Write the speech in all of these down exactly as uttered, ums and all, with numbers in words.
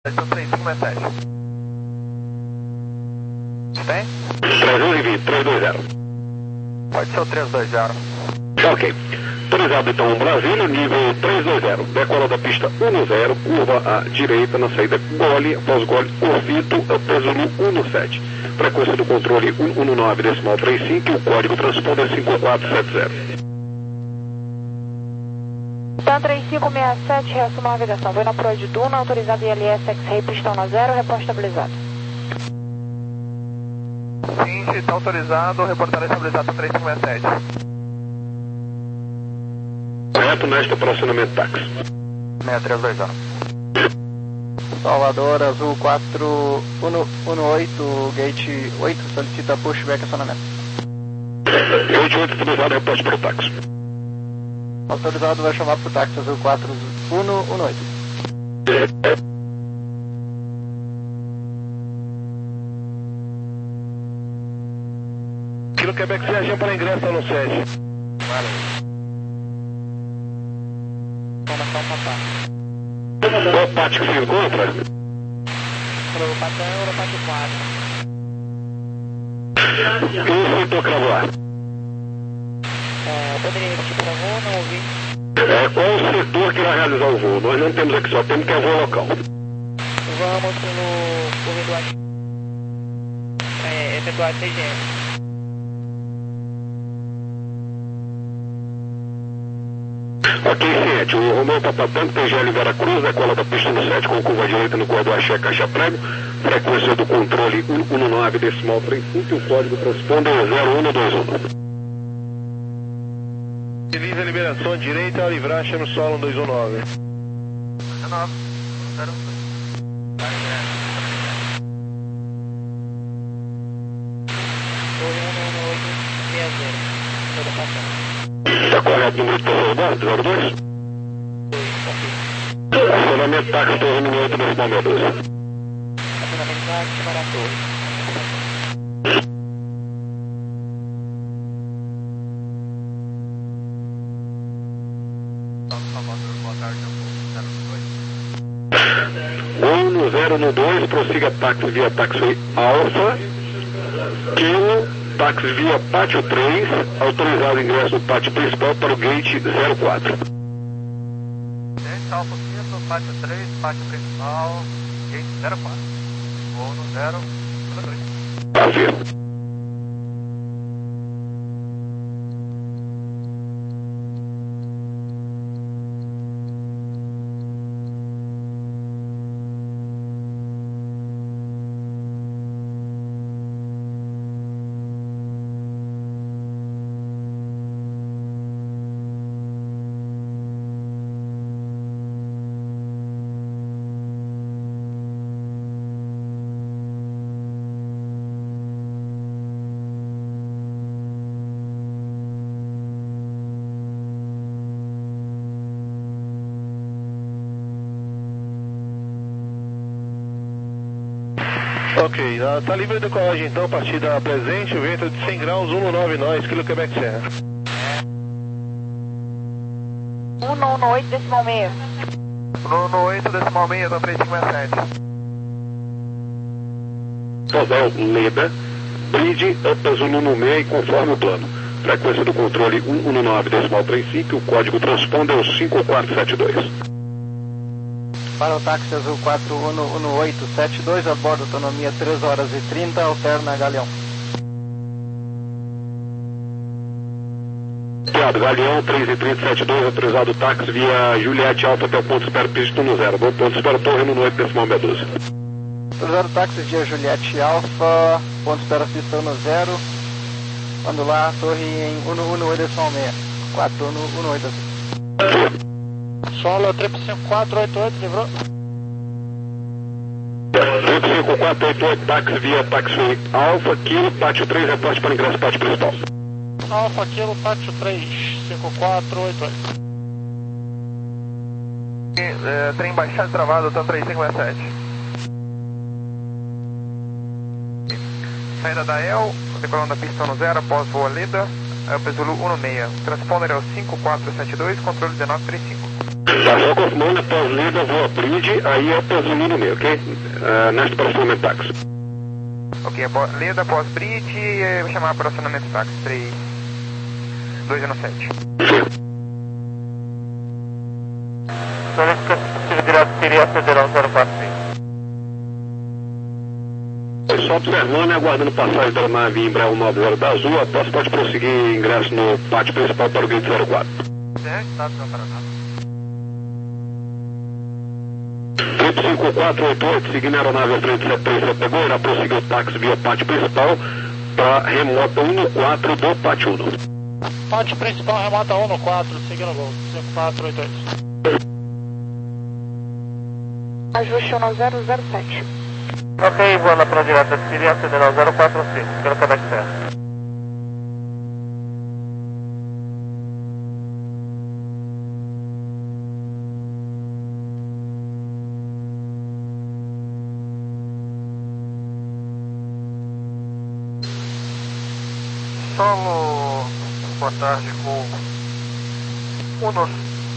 três cinco sete sete. Tem? trezentos e vinte, trezentos e vinte. Pode ser o trezentos e vinte. Ok. Autorizado então Brasília, nível trezentos e vinte. Decola da pista dez, curva à direita na saída gole, após gole, Orfito, peso no dezessete. Frequência do controle cento e dezenove, decimal trinta e cinco e o código transponder cinco quatro sete zero. TAM três cinco seis sete, reassuma a navegação. Vou na proa de Duna, autorizado I L S X-Ray, pistão na zero, repórter estabilizado. Sim, está autorizado, reportar estabilizado três cinco seis sete. Correto neste aproximamento táxi. seis três dois zero. Salvador, Azul quatro um oito, gate oito, solicita pushback acionamento. Gate oito autorizado, reporte para o táxi. Autorizado, vai chamar para o táxi Azul quatro um um oito. Kilo Quebec Serginho para ingresso no SED. Valeu. Informação passar. Qual parte que se encontra? Europatão, Europato quatro. E o setor Cravoar? É, poderia repetir para voo, não ouvi. É, qual o setor que vai realizar o voo? Nós não temos aqui, só temos que é voo local. Vamos pelo corredor é, efetuar C G M. Ok, ciente. O Romeu Papatanto, T G L Veracruz, decola da pista no sete com curva direita no corredor Axé Caixa Prego. Frequência do controle cento e dezenove, decimal trinta e cinco e o código transponder zero um dois um. Utiliza a liberação direita a livracha no solo dois um nove. dezenove, zero um. Está correto, número de transbordo, zero dois? Acionamento táxi Torre oito, decimal doze. Acionamento táxi para a torre. um zero no dois, prossiga táxi via táxi Alfa, Kilo, táxi via pátio três, autorizado ingresso no pátio principal para o gate zero quatro. Gente, Alfa Quinto, pátio três, pátio principal, gate zero quatro. Voo no zero dois. Afirmo. Ok, está livre de decolagem então, partida presente, vento de cem graus, um nove nós, Kilo Quebec Serra. um um oito, decimal seis. um oito, decimal seis, TAM três cinco seis sete. Total Leda, bridge, peso no seis e conforme o plano. Frequência do controle cento e dezenove, decimal trinta e cinco e o código transponder é o cinco quatro sete dois. Para o táxi Azul quatro um oito sete dois, a bordo autonomia três horas e trinta, alterna Galeão. Piado, Galeão três e trinta setenta e dois, autorizado táxi via Juliette Alfa até o ponto espera pista no zero. Bom ponto espera torre no oito, decimal doze. Autorizado táxi via Juliette Alfa, ponto espera pista no zero. Quando lá, torre em um um oito, decimal seis. quatro um oito. Solo triplo cinco quatro oito oito, livrou. triplo cinco quatro oito oito, táxi via táxi Alfa, Kilo, pátio três, reporte para ingresso pátio principal. Alfa, Kilo, pátio três, cinco quatro oito oito. É, trem baixado travado, TAM três cinco seis sete. Saída da E L, decolando a pista no zero, após voo a Leda, é o Pesulu um seis. Transponder é o cinco quatro sete dois, controle dezenove trinta e cinco. Tá, só confirmando, após lida, voa bridge, aí é após o no meio, ok? Uh, next aproximamento táxi. Ok, lida após bridge e vou chamar aproximamento táxi, três, dois um sete. Solicitativa direto Sirius Federal zero quatro seis. Só observando e aguardando passagem da nave em Embraer nove zero da Azul, após pode prosseguir ingresso no pátio principal para o gate zero quatro. Estado do Paraná. Trip cinco quatro oito oito, seguindo a aeronave à frente sete três sete, pegou, irá prosseguir o táxi via pátio principal para remota um no quatro do pátio um. Pátio principal, remota um no quatro, seguindo o gol, cinco quatro oito oito. Ajuste um zero zero sete. Ok, voa para a direta de Sirius Federal zero quatro cinco, pelo Quebec Serra. Solo, boa tarde, com Uno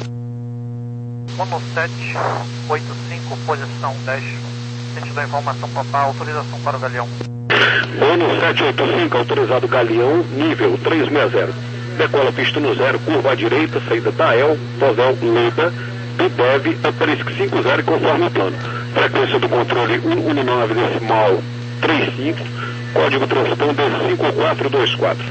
sete oito cinco, posição dez, sentido da informação papal, autorização para o Galeão. Uno sete oito cinco, autorizado Galeão, nível três seis zero. Decola pista no zero, curva à direita, saída da E L, Posel Leda, Bidev, Aparisk cinco zero, conforme o plano. Frequência do controle um um nove decimal trinta e cinco, código transponder cinco quatro dois quatro.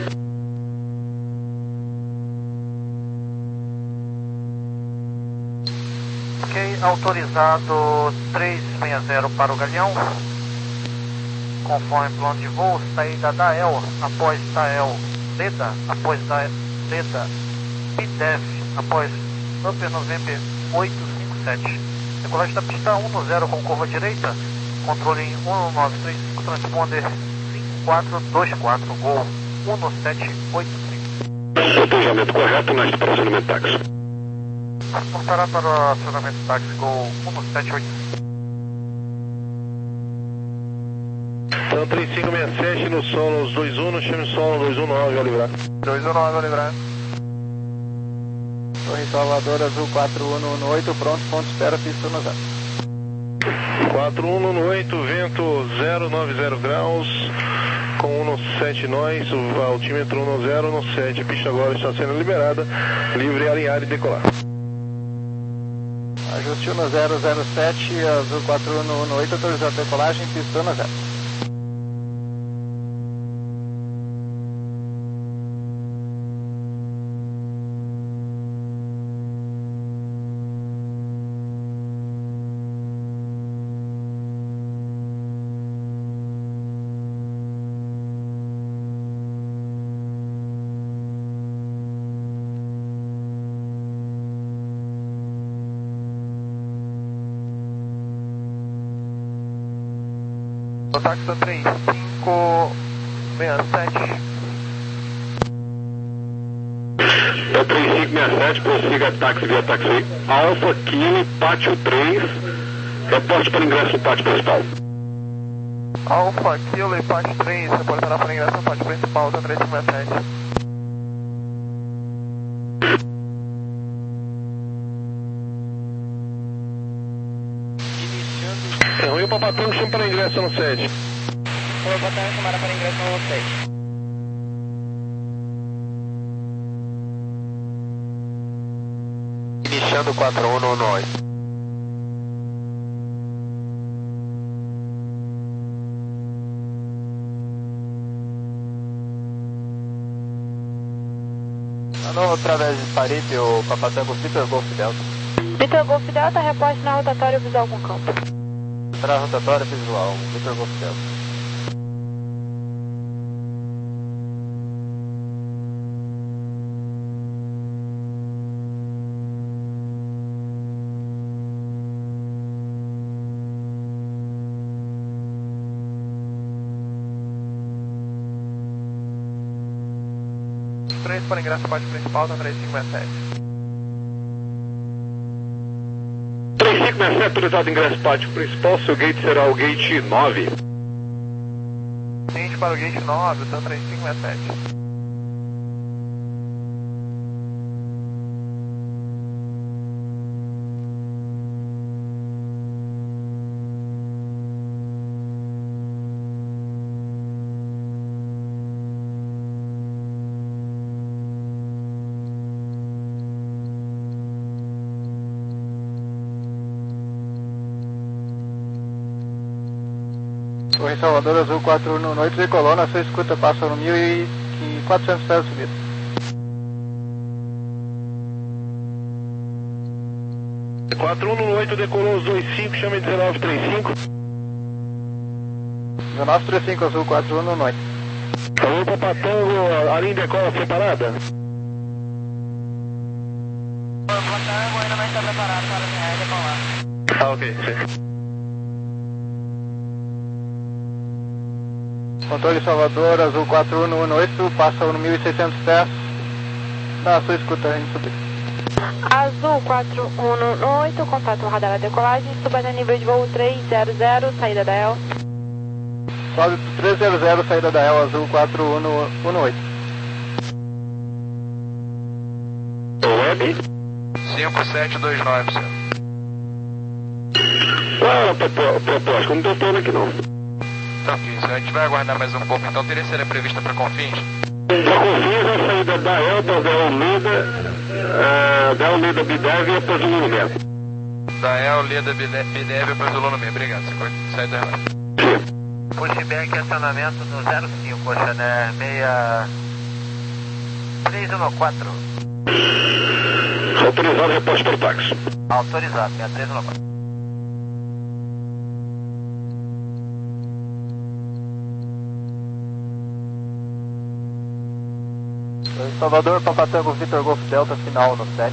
Ok, autorizado três seis zero para o Galeão, conforme plano de voo, saída da E L, após da E L, Leda, após da Leda, Bidev, após Upper November oito cinco sete. Decolagem da pista um no zero com curva direita, controle em um nove três cinco, transponder cinco quatro dois quatro, gol um sete oito cinco. Planejamento correto, neste acionamento táxi. Portará para o acionamento táxi, gol um sete oito cinco. Então três cinco seis sete no solo dois um, chame solo dois um nove, ao livrar. dois um nove, ao livrar. Torre Salvador Azul quatro um um oito, pronto, ponto espera, pista no zero. quatro um um oito, vento zero nove zero graus, com um sete nós, o altímetro um zero no sete, a pista agora está sendo liberada, livre, alinhar e decolar. Ajuste um zero zero sete, Azul quatro um um oito, autorizado decolagem, pista no zero. O táxi três cinco seis sete. É três cinco seis sete, prossiga táxi via táxi Alfa, Kilo, pátio três, reporte para ingresso no pátio principal. Alfa, Kilo e pátio três, reportará para ingresso no pátio principal, da três cinco seis sete. É, o Papatango chama para ingresso no sete. O Papatango chamará para ingresso no sete. Iniciando quatro um um oito. Alô, através de Paripe, o Papatango Vitor Golf Delta. Vitor Golf Delta, reporte na rotatória visual com campo. Para a rotatória visual, Vitor Golf Delta. três para ingresso no pátio principal, da três cinco seis sete. três cinco seis sete, autorizado ingresso no pátio principal, seu gate será o gate nove. Seguinte para o gate nove, da três cinco seis sete. Torre Salvador Azul quatro um oito, decolou, na sua escuta passa no mil e quatrocentos pés de subida. quatro um oito, decolou os dois cinco, chame dezenove trinta e cinco. dezenove trinta e cinco Azul quatro um oito. Falou para Patango, a linha decola separada? Patango ainda não está preparado para decolar. Ah, ok, sim. Controle Salvador Azul quatro um oito, passa no mil e seiscentos pés, na sua escuta em subida. Azul quatro um oito, contato radar a decolagem, suba no nível de voo trezentos, saída da E L. Sobe para trezentos, saída da E L, Azul quatro um oito. Web? cinco sete dois nove, senhor. Qual é a propo- proposta? Não estou falando aqui não. Tá ok, senhor. A gente vai aguardar mais um pouco, então teria seria prevista para Confins? Da Confins, a saída da Elba, da Almeida, uh, da Almeida Bidev e para Zulu Lumia. Da E L, Lida, Bidev para Zulu Lumia. Obrigado, senhor. Saída da Sim. Pushback e acionamento no zero cinco, Xané seis três um quatro. Autorizado reposto por táxi. Autorizado, seis três um quatro. Salvador, Papatango, Vitor Golf Delta, final no sete.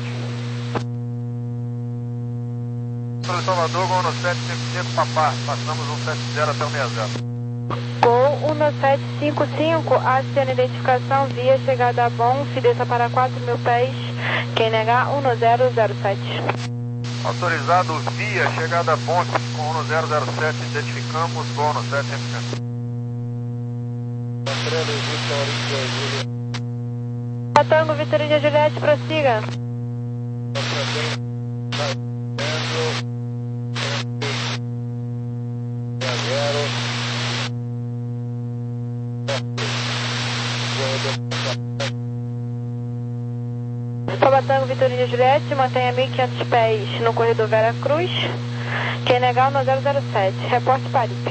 Para Salvador, Gol no sete cinco cinco, Papá. Passamos um sete zero até o sessenta. Gol um sete cinco cinco, aciona identificação via chegada a bom, se desça para quatro mil pés, quem negar um zero zero sete. Autorizado via chegada a ponte com um zero zero sete, identificamos Gol no sete cem por cento. Patango, Vitorina Juliette, prossiga. Papatango, Vitorina Juliette, mantenha mil e quinhentos pés no corredor Vera Cruz. Quem negar no zero zero sete, reporte Paripe.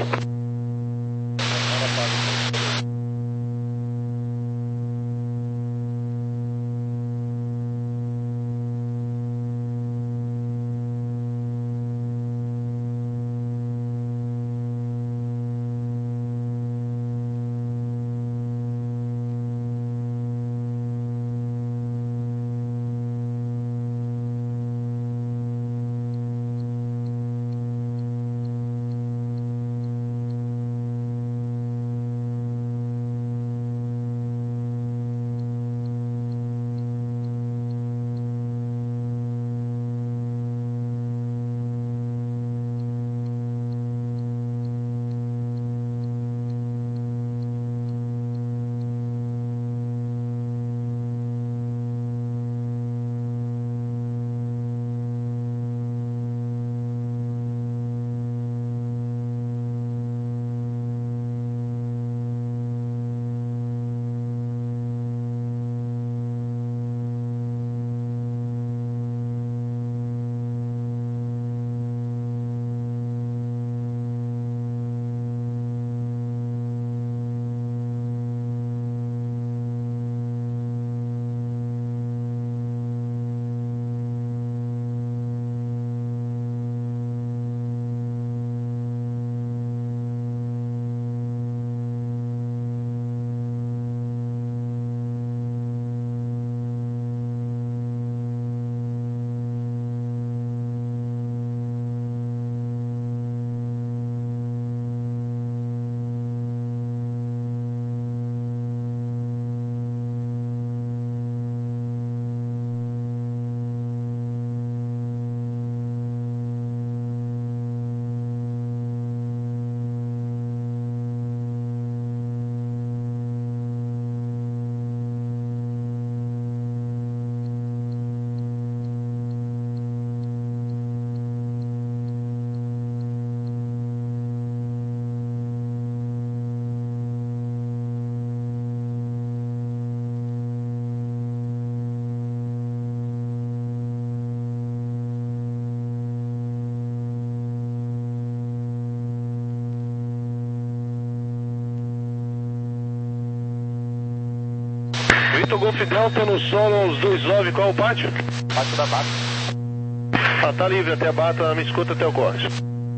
Victor Golf Delta no solo aos dois nove, qual é o pátio? Pátio da Bata. Ah, tá livre até a Bata, me escuta até o corte.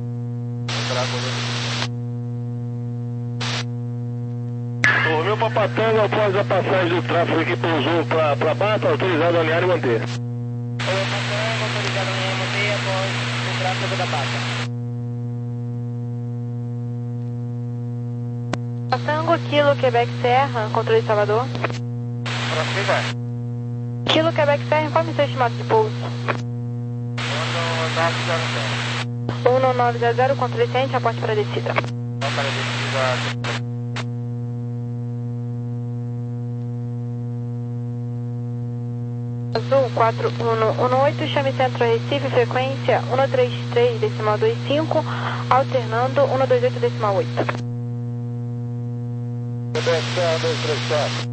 O meu Papatango, após a passagem do tráfego que pousou para a Bata, autorizado a alinhar e manter. O Papatango, autorizado a alinhar e manter após o tráfego da Bata. Tango, Kilo, Quebec Serra, controle de Salvador. Prossiga. Kilo, Quebec Serra, informe seu estimado de pouso. um nove zero zero. um nove zero zero, controle ciente, aponte para a descida. Para a descida. Azul quatro um um oito, chame centro Recife, frequência um três três, decimal dois cinco, alternando um dois oito, decimal oito. Quebec Serra dois três quatro.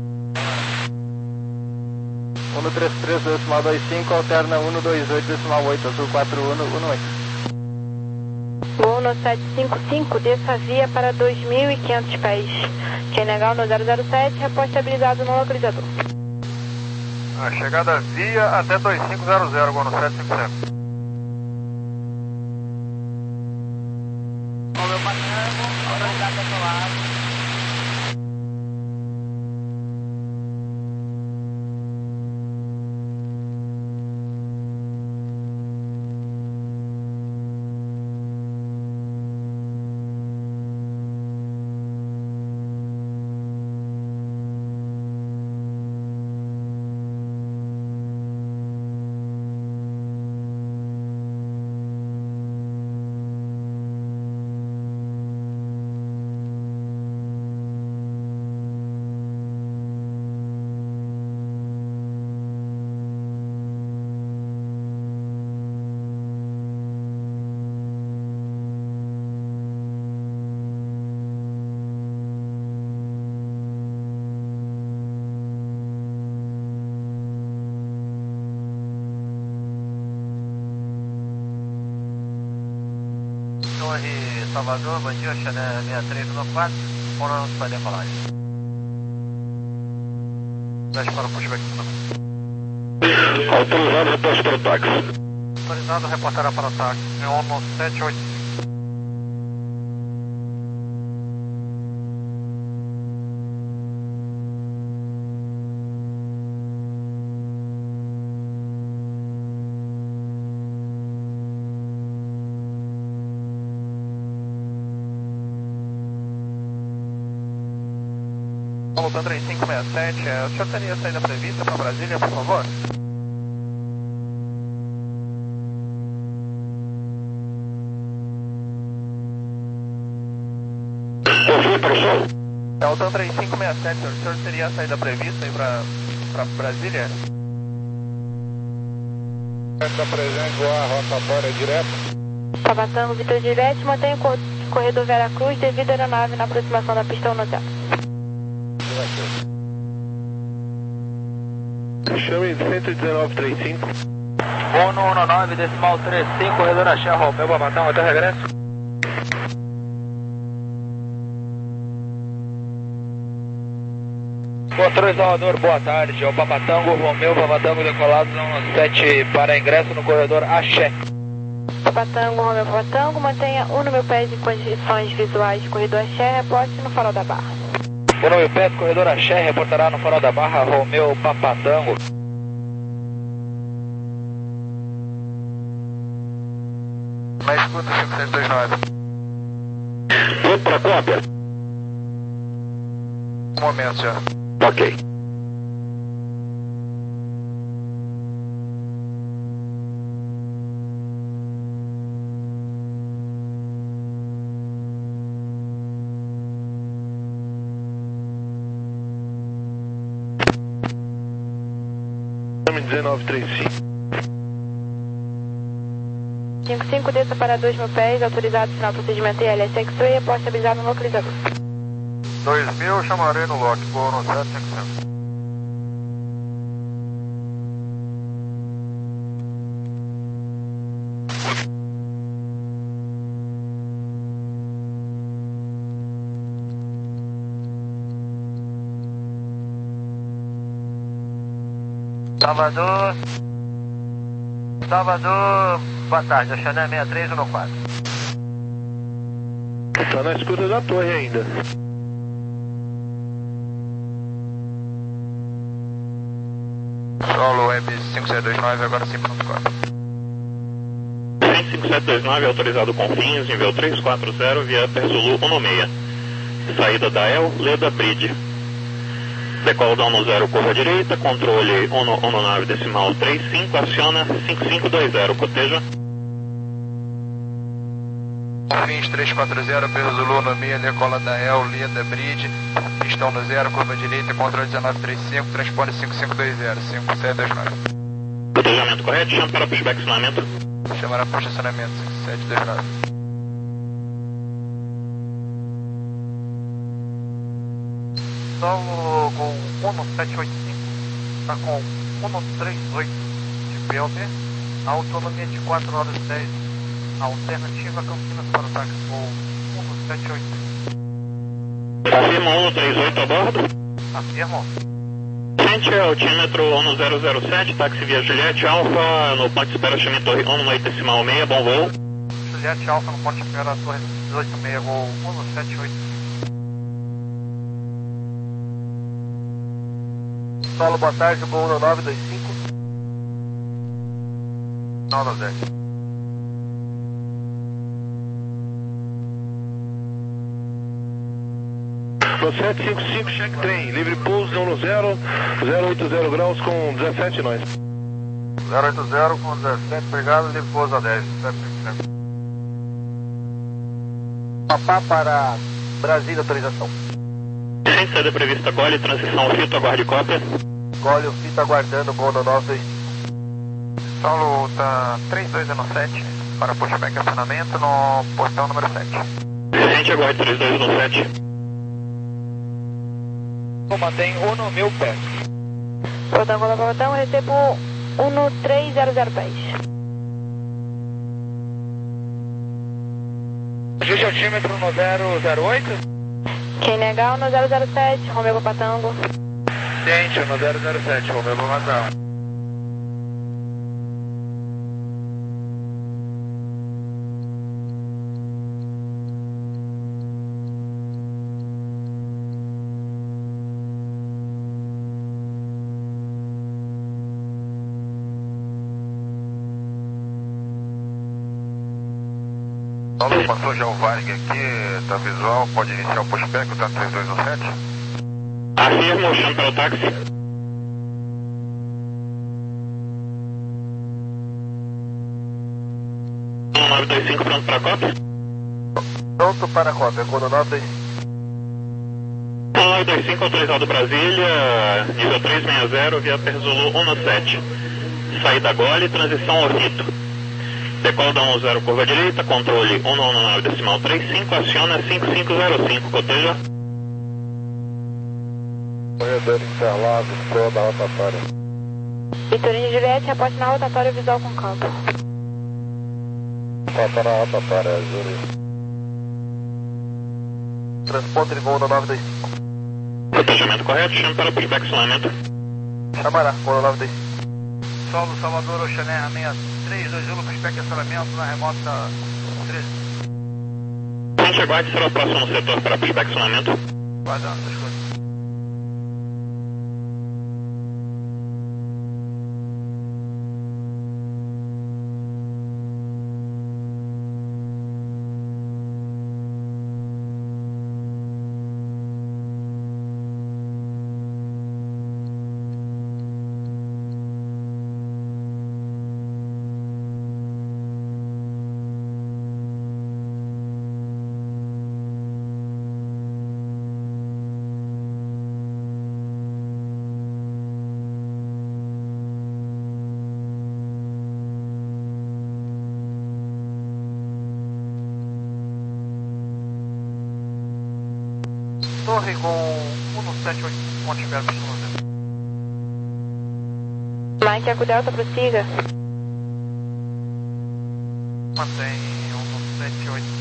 um três três, decimal dois cinco, alterna um dois oito, decimal oito, azul quatro um um oito. Voo sete cinco cinco, desça via para dois mil e quinhentos pés. Quem negar no zero zero sete, reporte estabilizado no localizador. A chegada via até dois cinco zero zero, Gono sete cinco cinco. O meu Papatango, autorizado ao seu lado. Torre Salvador, bom dia, Chanel seis três um quatro, pronto para decolagem. Deixa para o pushback não. Autorizado reporte para o táxi. Autorizado reportará para o táxi, é um sete oito. Voltando três cinco seis sete, é, o senhor teria saída prevista para Brasília, por favor? Confio para o sol. É, o três cinco seis sete, senhor, o senhor teria saída prevista para Brasília? Está presente, voar rotatória direto. Papatango, Vitor Juliette, mantém o cor corredor Vera Cruz devido à aeronave na aproximação da pista um zero. Chame cento e dezenove trinta e cinco. um um nove, decimal três cinco, corredor Axé, Romeu Papatango, até regresso. Controle Salvador, boa tarde. É o Papatango, Romeu Papatango decolado no sete para ingresso no corredor Axé. Papatango, Romeu Papatango, mantenha um no meu pé em condições visuais, corredor Axé, reporte no farol da Barra. Um no meu pé, corredor Axé, reportará no farol da Barra, Romeu Papatango. Na escuta cinco seis dois nove. Vou para a cópia. Um momento, senhor. Ok. Chame dezenove trinta e cinco. cinco cinco, desça para dois mil pés, autorizado final procedimento I L S X-Ray, reporte estabilizado no localizador. dois mil, chamarei no lock, vou no sete cinco cinco. Salvador. Salvador, boa tarde, a Chanel sessenta e três um quatro. Está na escuta da torre ainda. Solo Web cinco sete dois nove, agora sim pronto quatro. cinco sete dois nove, autorizado com fins, nível três quatro zero, via Perzulu um seis. Saída da El, Leda Bridge. Decola down no zero, curva direita, controle um nove decimal três cinco, aciona cinco cinco dois zero, coteja. Fins três quatro zero, Perzulu no seis, decola da El, Leda Bridge. Pistão no zero, curva direita, controle dezenove trinta e cinco, transpone cinco cinco dois zero, cinco sete dois nove. Cotejamento correto, chama para pushback estacionamento. Chamar para estacionamento cinco sete dois nove. Solo com um sete oito cinco, está com um três oito de P L D, autonomia de quatro horas e dez, alternativa Campinas para o táxi voo um sete oito cinco. Confirma um três oito a bordo. Afirmo. Gente, altímetro um zero zero sete, táxi via Juliette Alfa, no ponto de espera Chame Torre um oito decimal seis, bom voo. Juliette Alfa no ponto de espera Torre dezoito seis, voo um sete oito cinco. Solo, boa tarde, voo um nove dois cinco. nove dez. No sete cinco cinco, check trem, livre pouso um zero, zero oito zero graus com dezessete nós. zero oito zero com dezessete, obrigado, livre pouso a dez. Papá para Brasília, autorização. Sem saída prevista, Gole, transição fito, aguarde cópia. Gole, o fito aguardando, voo no nove dois cinco. Solo tá três dois um sete, para pushback estacionamento no portão número sete. Gente, aguarde três dois um sete. Mantém um no meu pé. Portão, coloca o botão, recebo um três zero zero pés. Ajuste altímetro no zero zero oito. Quem negar, no zero zero sete, Romeu Papatango. Gente, no zero zero sete, Romeu Papatango. Solo, passou já o Varig aqui, tá visual, pode iniciar o pushback, tá três dois um sete. Afirmo, chama para o táxi. um nove dois cinco, pronto para a cópia. Pronto para a cópia, voo no nove dois cinco. um nove dois cinco, autorizado Brasília, nível três seis zero, via Perzulu um sete. Saída Gole, transição Orrito. Decola da um zero, curva direita, controle um nove decimal três cinco, aciona cinco cinco zero cinco, coteja. Corredor Interlagos, proa da rotatória. Vitorino Juliette, reporte na rotatória visual com campo. Tá na rotatória, Júlio. Transponder voo no nove dois cinco. Cotejamento correto, chame para pushback estacionamento. Chamará, voo no nove dois cinco. Solo, Salvador, Oxané, seis três dois um, pushback estacionamento na remota treze. Gente, aguarde, será o próximo setor para pushback estacionamento. Guardando essas coisas. Torre com um sete oito, ponte aberto, Mike, Eco Delta, prossiga. mantém um sete oito.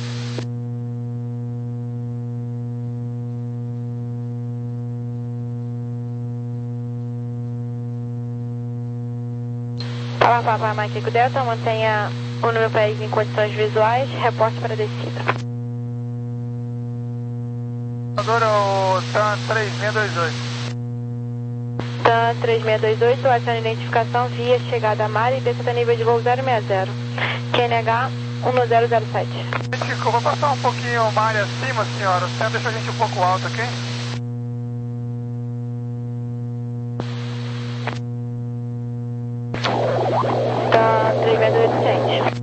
Papa Mike Delta, mantenha o número pés em condições visuais, reporte para descida. Agora o TAM três seis dois oito. TAM três seis dois oito, aciona identificação via chegada a mar e desça a nível de voo zero seis zero. Q N H um zero zero sete. Chico, vou passar um pouquinho uma área acima, senhora. O senhor deixa a gente um pouco alto, ok? TAM três seis dois oito, gente.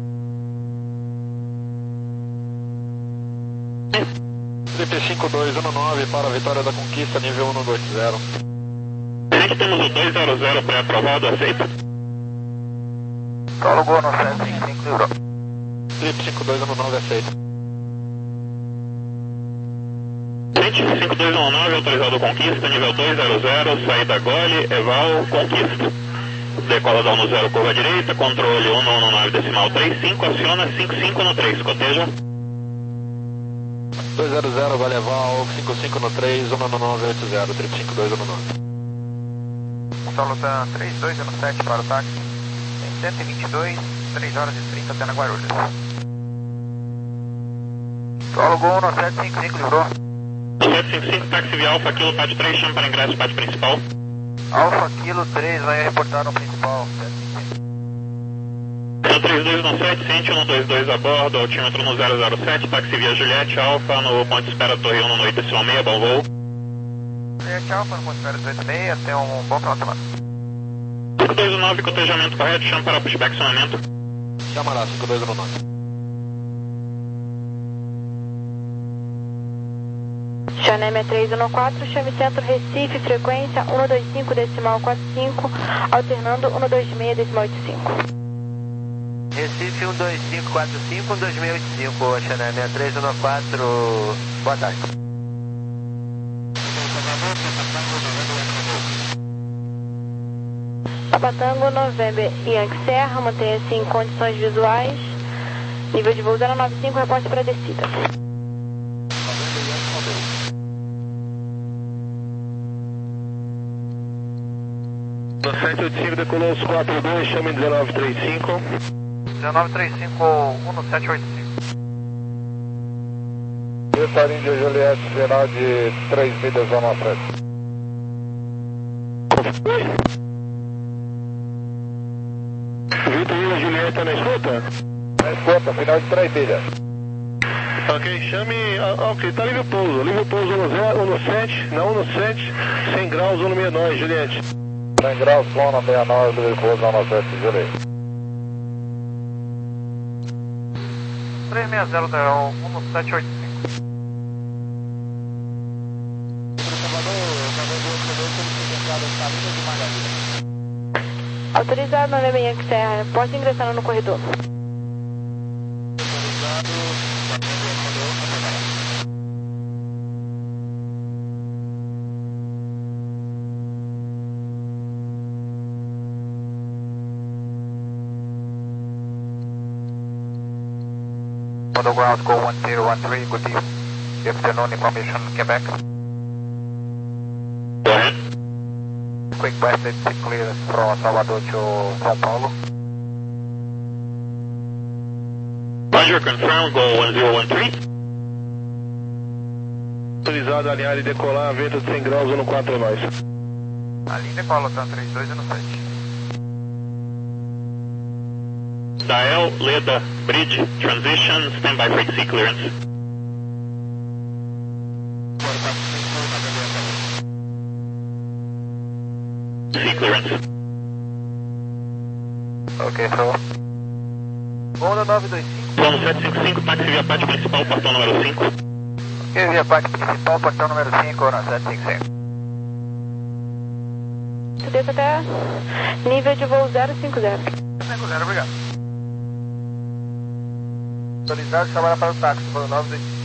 Trip cinco dois um nove para a Vitória da Conquista, nível um dois zero. Aqui temos o dois zero zero pré-aprovado, aceita. Paulo Gol no sete cinco cinco, livrou. Trip cinco dois um nove, aceita. cinco dois um nove, autorizado Conquista, nível dois zero zero, saída Gole, Eval, Conquista. Decola da um zero, curva direita, controle um um nove, decimal três cinco, aciona cinco cinco no três, coteja. dois zero zero, vai levar cinco cinco no três, um nove oito zero, trip cinco dois um nove. Paulo TAM três dois um sete para o táxi. Tem cento e vinte e dois, três horas e trinta até na Guarulhos. Paulo Gol no sete cinco cinco, livrou. sete cinco cinco, táxi via Alfa, Kilo, P A D três, chama para ingresso, P A D principal. Alfa Kilo três, vai reportar no principal. três dois um sete, Ciente um dois dois a bordo, altímetro no zero zero sete, táxi via Juliette, Alfa, no ponto de espera Torre um oito decimal seis, bom voo. Juliette Alfa, no ponto de espera dezoito seis, até um bom final de semana. cinco dois um nove, cotejamento correto, chama para pushback acionamento. Chama lá, cinco dois um nove. Xaneme três um quatro, chame centro Recife, frequência um dois cinco decimal quatro cinco, alternando um dois seis decimal oito cinco. Recife um dois cinco quatro cinco, um dois seis oito cinco, Xaneme três um quatro, boa tarde. Papatango, November, Yankee Serra, mantenha-se em condições visuais, nível de voo zero nove cinco, reporte para descida. No sete oito cinco, decolou os quatro dois, chame dezenove trinta e cinco. dezenove trinta e cinco, um sete oito cinco. Vitória de Juliette, geral de três milhas, zona frente. Vitória Juliette tá na escuta? Na escuta, final de três milhas. Ok, chame. Ah, ok, tá livre pouso. Livre pouso um sete, na um sete, cem graus, um sessenta e nove, Juliette. cem graus, zona sessenta e nove, livre pouso um sete, Juliette. três seis zero zero, um sete oito cinco. Autorizado, November, Yankee Serra, pode ingressar no corredor. Motor ground, go one zero one three, good evening. Good afternoon, information, Quebec. Go ahead. Quick message clearance from Salvador to São Paulo. Roger, confirm, go one zero one three. Autorizado a alinhar e decolar, vento de cem graus, um quatro nós. Ali decola, TAM três dois um sete. Dael, Leda, Bridge, transition, standby for sea clearance. Sea clearance. Ok, so. Onda nove dois cinco. Plano sete cinco cinco, táxi via P A D principal, portão número cinco. Ok, via parte principal, portão número cinco, na sete cinco cinco. Desça até nível de voo zero cinco zero. cinco zero, obrigado. Autorizado, chamada para o táxi, para o nove dois cinco.